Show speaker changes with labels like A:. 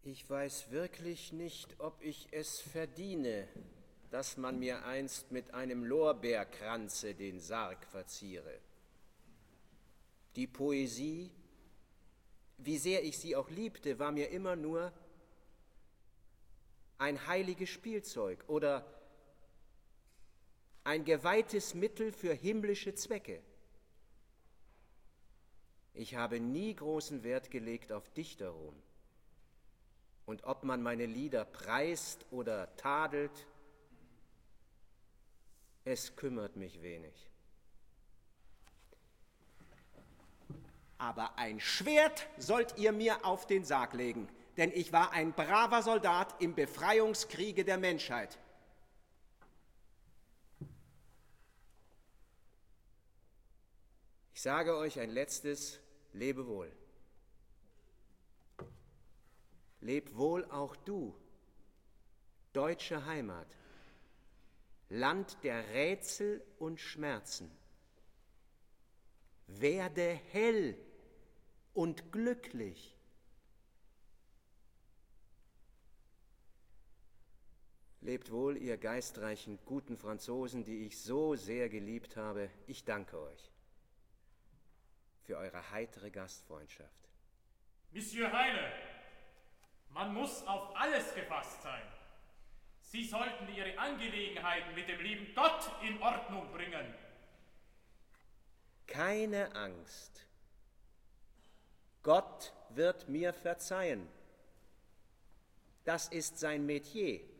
A: Ich weiß wirklich nicht, ob ich es verdiene, dass man mir einst mit einem Lorbeerkranze den Sarg verziere. Die Poesie, wie sehr ich sie auch liebte, war mir immer nur ein heiliges Spielzeug oder ein geweihtes Mittel für himmlische Zwecke. Ich habe nie großen Wert gelegt auf Dichterruhm. Und ob man meine Lieder preist oder tadelt, es kümmert mich wenig. Aber ein Schwert sollt ihr mir auf den Sarg legen, denn ich war ein braver Soldat im Befreiungskriege der Menschheit. Ich sage euch ein letztes Lebewohl. Leb wohl auch du, deutsche Heimat, Land der Rätsel und Schmerzen. Werde hell und glücklich. Lebt wohl, ihr geistreichen, guten Franzosen, die ich so sehr geliebt habe. Ich danke euch für eure heitere Gastfreundschaft.
B: Monsieur Heine, man muss auf alles gefasst sein. Sie sollten Ihre Angelegenheiten mit dem lieben Gott in Ordnung bringen.
A: Keine Angst. Gott wird mir verzeihen. Das ist sein Metier.